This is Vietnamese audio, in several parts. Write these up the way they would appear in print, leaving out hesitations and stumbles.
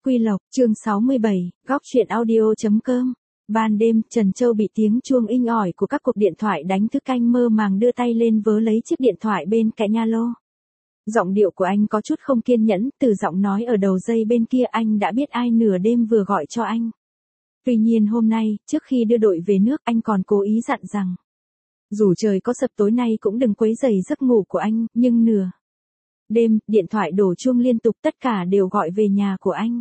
Quy Lộc, chương 67, góc truyện audio.com. Ban đêm, Trần Châu bị tiếng chuông inh ỏi của các cuộc điện thoại đánh thức, anh mơ màng đưa tay lên vớ lấy chiếc điện thoại bên cạnh alo. Giọng điệu của anh có chút không kiên nhẫn, từ giọng nói ở đầu dây bên kia anh đã biết ai nửa đêm vừa gọi cho anh. Tuy nhiên hôm nay, trước khi đưa đội về nước, anh còn cố ý dặn rằng dù trời có sập tối nay cũng đừng quấy rầy giấc ngủ của anh, nhưng nửa đêm, điện thoại đổ chuông liên tục, tất cả đều gọi về nhà của anh.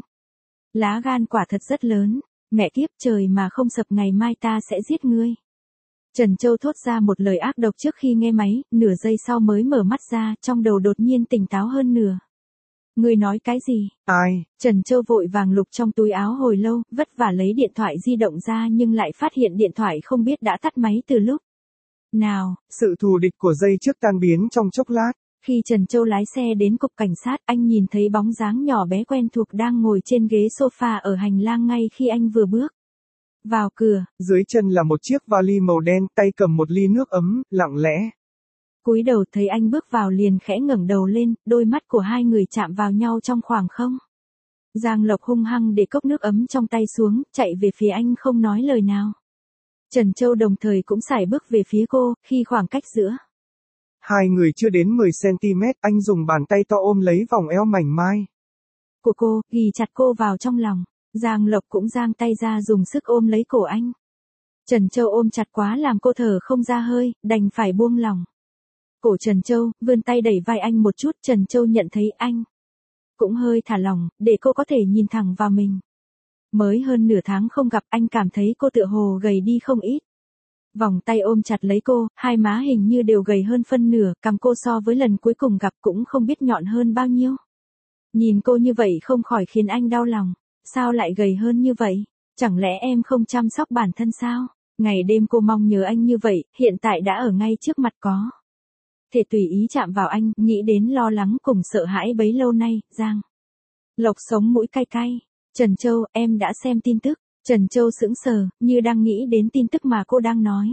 Lá gan quả thật rất lớn, mẹ kiếp, trời mà không sập ngày mai ta sẽ giết ngươi. Trần Châu thốt ra một lời ác độc trước khi nghe máy, nửa giây sau mới mở mắt ra, trong đầu đột nhiên tỉnh táo hơn nửa. Ngươi nói cái gì? Ai? Trần Châu vội vàng lục trong túi áo hồi lâu, vất vả lấy điện thoại di động ra nhưng lại phát hiện điện thoại không biết đã tắt máy từ lúc nào. Sự thù địch của giây trước tan biến trong chốc lát. Khi Trần Châu lái xe đến cục cảnh sát, anh nhìn thấy bóng dáng nhỏ bé quen thuộc đang ngồi trên ghế sofa ở hành lang ngay khi anh vừa bước vào cửa. Dưới chân là một chiếc vali màu đen, tay cầm một ly nước ấm, lặng lẽ. Cúi đầu thấy anh bước vào liền khẽ ngẩng đầu lên, đôi mắt của hai người chạm vào nhau trong khoảng không. Giang Lộc hung hăng để cốc nước ấm trong tay xuống, chạy về phía anh không nói lời nào. Trần Châu đồng thời cũng sải bước về phía cô, khi khoảng cách giữa hai người chưa đến 10cm, anh dùng bàn tay to ôm lấy vòng eo mảnh mai của cô, ghì chặt cô vào trong lòng. Giang Lộc cũng giang tay ra dùng sức ôm lấy cổ anh. Trần Châu ôm chặt quá làm cô thở không ra hơi, đành phải buông lỏng cổ Trần Châu, vươn tay đẩy vai anh một chút. Trần Châu nhận thấy anh cũng hơi thả lỏng, để cô có thể nhìn thẳng vào mình. Mới hơn nửa tháng không gặp, anh cảm thấy cô tựa hồ gầy đi không ít. Vòng tay ôm chặt lấy cô, hai má hình như đều gầy hơn phân nửa, cằm cô so với lần cuối cùng gặp cũng không biết nhọn hơn bao nhiêu. Nhìn cô như vậy không khỏi khiến anh đau lòng. Sao lại gầy hơn như vậy? Chẳng lẽ em không chăm sóc bản thân sao? Ngày đêm cô mong nhớ anh như vậy, hiện tại đã ở ngay trước mặt có thể tùy ý chạm vào anh, nghĩ đến lo lắng cùng sợ hãi bấy lâu nay. Giang Lộc sống mũi cay cay. Trần Châu, em đã xem tin tức. Trần Châu sững sờ, như đang nghĩ đến tin tức mà cô đang nói.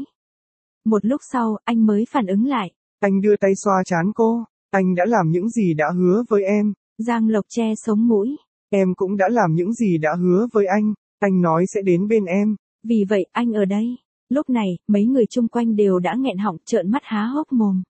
Một lúc sau, anh mới phản ứng lại. Anh đưa tay xoa trán cô. Anh đã làm những gì đã hứa với em. Giang Lộc che sống mũi. Em cũng đã làm những gì đã hứa với anh. Anh nói sẽ đến bên em. Vì vậy, anh ở đây. Lúc này, mấy người chung quanh đều đã nghẹn họng trợn mắt há hốc mồm.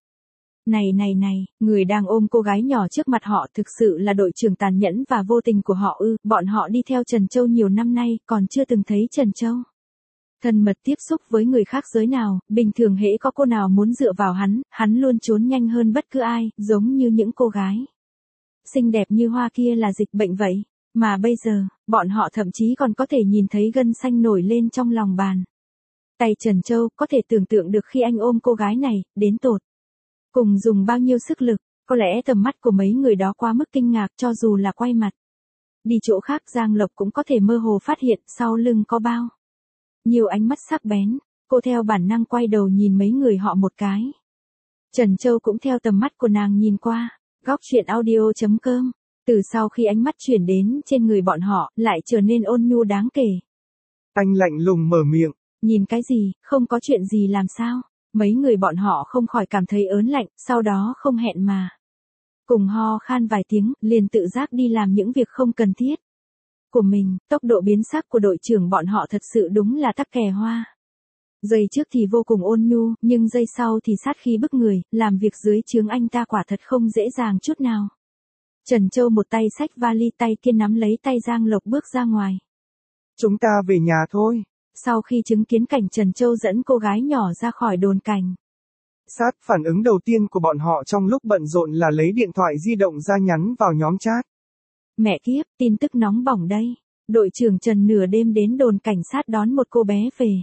Này, người đang ôm cô gái nhỏ trước mặt họ thực sự là đội trưởng tàn nhẫn và vô tình của họ ư? Bọn họ đi theo Trần Châu nhiều năm nay, còn chưa từng thấy Trần Châu thân mật tiếp xúc với người khác giới nào, bình thường hễ có cô nào muốn dựa vào hắn luôn trốn nhanh hơn bất cứ ai, giống như những cô gái xinh đẹp như hoa kia là dịch bệnh vậy. Mà bây giờ, bọn họ thậm chí còn có thể nhìn thấy gân xanh nổi lên trong lòng bàn tay Trần Châu, có thể tưởng tượng được khi anh ôm cô gái này, đến tột cùng dùng bao nhiêu sức lực. Có lẽ tầm mắt của mấy người đó quá mức kinh ngạc, cho dù là quay mặt đi chỗ khác, Giang Lộc cũng có thể mơ hồ phát hiện sau lưng có bao nhiều ánh mắt sắc bén. Cô theo bản năng quay đầu nhìn mấy người họ một cái. Trần Châu cũng theo tầm mắt của nàng nhìn qua. Góc truyện audio.com. Từ sau khi ánh mắt chuyển đến trên người bọn họ, lại trở nên ôn nhu đáng kể. Anh lạnh lùng mở miệng. Nhìn cái gì, không có chuyện gì làm sao? Mấy người bọn họ không khỏi cảm thấy ớn lạnh, sau đó không hẹn mà cùng ho khan vài tiếng, liền tự giác đi làm những việc không cần thiết của mình. Tốc độ biến sắc của đội trưởng bọn họ thật sự đúng là tắc kè hoa. Giây trước thì vô cùng ôn nhu, nhưng giây sau thì sát khí bức người, làm việc dưới trướng anh ta quả thật không dễ dàng chút nào. Trần Châu một tay xách vali, tay kia nắm lấy tay Giang Lộc bước ra ngoài. Chúng ta về nhà thôi. Sau khi chứng kiến cảnh Trần Châu dẫn cô gái nhỏ ra khỏi đồn cảnh sát, phản ứng đầu tiên của bọn họ trong lúc bận rộn là lấy điện thoại di động ra nhắn vào nhóm chat. Mẹ kiếp, tin tức nóng bỏng đây. Đội trưởng Trần nửa đêm đến đồn cảnh sát đón một cô bé về.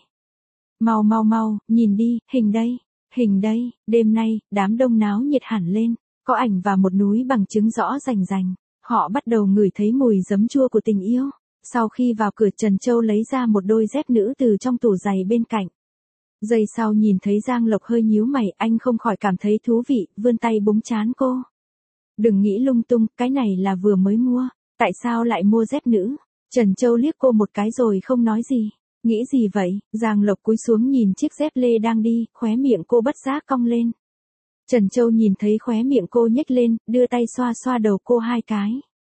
Mau, nhìn đi, hình đây, đêm nay, đám đông náo nhiệt hẳn lên. Có ảnh và một núi bằng chứng rõ rành rành. Họ bắt đầu ngửi thấy mùi giấm chua của tình yêu. Sau khi vào cửa, Trần Châu lấy ra một đôi dép nữ từ trong tủ giày bên cạnh. Giây sau nhìn thấy Giang Lộc hơi nhíu mày, anh không khỏi cảm thấy thú vị, vươn tay búng trán cô. Đừng nghĩ lung tung, cái này là vừa mới mua. Tại sao lại mua dép nữ? Trần Châu liếc cô một cái rồi không nói gì. Nghĩ gì vậy? Giang Lộc cúi xuống nhìn chiếc dép lê đang đi, khóe miệng cô bất giác cong lên. Trần Châu nhìn thấy khóe miệng cô nhếch lên, đưa tay xoa xoa đầu cô hai cái.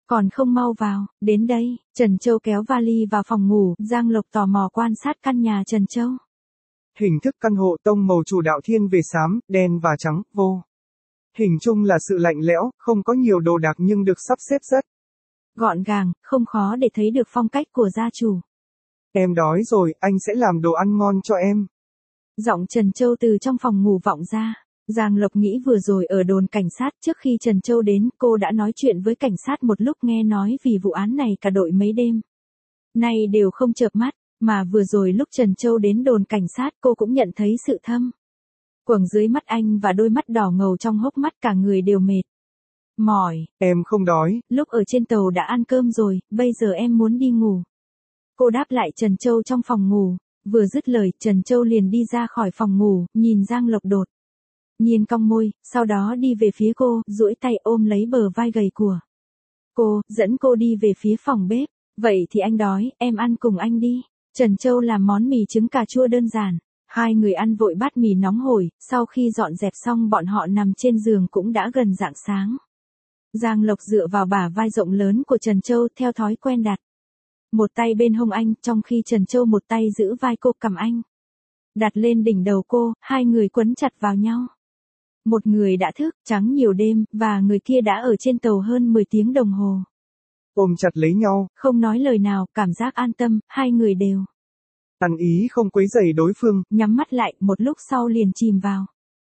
Còn không mau vào, đến đây, Trần Châu kéo vali vào phòng ngủ, Giang Lộc tò mò quan sát căn nhà Trần Châu. Hình thức căn hộ tông màu chủ đạo thiên về xám, đen và trắng, vô. Hình chung là sự lạnh lẽo, không có nhiều đồ đạc nhưng được sắp xếp rất gọn gàng, không khó để thấy được phong cách của gia chủ. Em đói rồi, anh sẽ làm đồ ăn ngon cho em. Giọng Trần Châu từ trong phòng ngủ vọng ra. Giang Lộc nghĩ vừa rồi ở đồn cảnh sát trước khi Trần Châu đến, cô đã nói chuyện với cảnh sát một lúc, nghe nói vì vụ án này cả đội mấy đêm nay đều không chợp mắt, mà vừa rồi lúc Trần Châu đến đồn cảnh sát cô cũng nhận thấy sự thâm quầng dưới mắt anh và đôi mắt đỏ ngầu trong hốc mắt, cả người đều mệt mỏi. Em không đói. Lúc ở trên tàu đã ăn cơm rồi, bây giờ em muốn đi ngủ. Cô đáp lại Trần Châu trong phòng ngủ. Vừa dứt lời, Trần Châu liền đi ra khỏi phòng ngủ, nhìn Giang Lộc đột nhiên cong môi, sau đó đi về phía cô, duỗi tay ôm lấy bờ vai gầy của cô, dẫn cô đi về phía phòng bếp. Vậy thì anh đói, em ăn cùng anh đi. Trần Châu làm món mì trứng cà chua đơn giản. Hai người ăn vội bát mì nóng hổi, sau khi dọn dẹp xong bọn họ nằm trên giường cũng đã gần rạng sáng. Giang Lộc dựa vào bả vai rộng lớn của Trần Châu theo thói quen đặt một tay bên hông anh, trong khi Trần Châu một tay giữ vai cô, cầm anh đặt lên đỉnh đầu cô, hai người quấn chặt vào nhau. Một người đã thức trắng nhiều đêm, và người kia đã ở trên tàu hơn 10 tiếng đồng hồ. Ôm chặt lấy nhau, không nói lời nào, cảm giác an tâm, hai người đều ăn ý không quấy rầy đối phương, nhắm mắt lại, một lúc sau liền chìm vào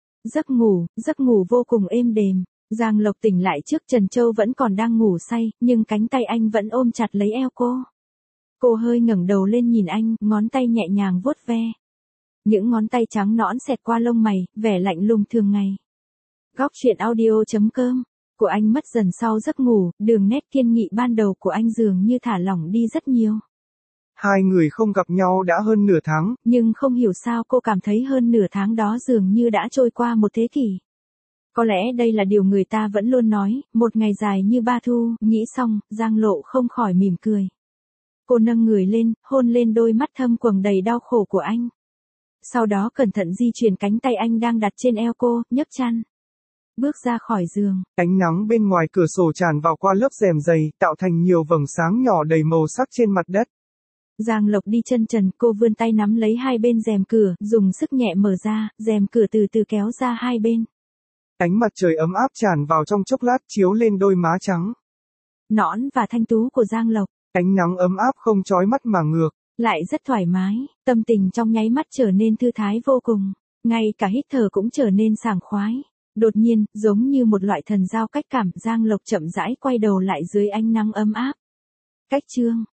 giấc ngủ vô cùng êm đềm. Giang Lộc tỉnh lại trước Trần Châu vẫn còn đang ngủ say, nhưng cánh tay anh vẫn ôm chặt lấy eo cô. Cô hơi ngẩng đầu lên nhìn anh, ngón tay nhẹ nhàng vuốt ve. Những ngón tay trắng nõn xẹt qua lông mày, vẻ lạnh lùng thường ngày. Góc truyện audio.com của anh mất dần sau giấc ngủ, đường nét kiên nghị ban đầu của anh dường như thả lỏng đi rất nhiều. Hai người không gặp nhau đã hơn nửa tháng, nhưng không hiểu sao cô cảm thấy hơn nửa tháng đó dường như đã trôi qua một thế kỷ. Có lẽ đây là điều người ta vẫn luôn nói, một ngày dài như ba thu. Nghĩ xong, Giang Lộ không khỏi mỉm cười. Cô nâng người lên, hôn lên đôi mắt thâm quầng đầy đau khổ của anh. Sau đó cẩn thận di chuyển cánh tay anh đang đặt trên eo cô, nhấc chăn, bước ra khỏi giường. Ánh nắng bên ngoài cửa sổ tràn vào qua lớp rèm dày, tạo thành nhiều vầng sáng nhỏ đầy màu sắc trên mặt đất. Giang Lộc đi chân trần, cô vươn tay nắm lấy hai bên rèm cửa, dùng sức nhẹ mở ra, rèm cửa từ từ kéo ra hai bên. Ánh mặt trời ấm áp tràn vào trong chốc lát, chiếu lên đôi má trắng nõn và thanh tú của Giang Lộc. Ánh nắng ấm áp không chói mắt mà ngược lại rất thoải mái, tâm tình trong nháy mắt trở nên thư thái vô cùng, ngay cả hít thở cũng trở nên sảng khoái. Đột nhiên, giống như một loại thần giao cách cảm, Giang Lộc chậm rãi quay đầu lại dưới ánh nắng ấm áp. Cách chương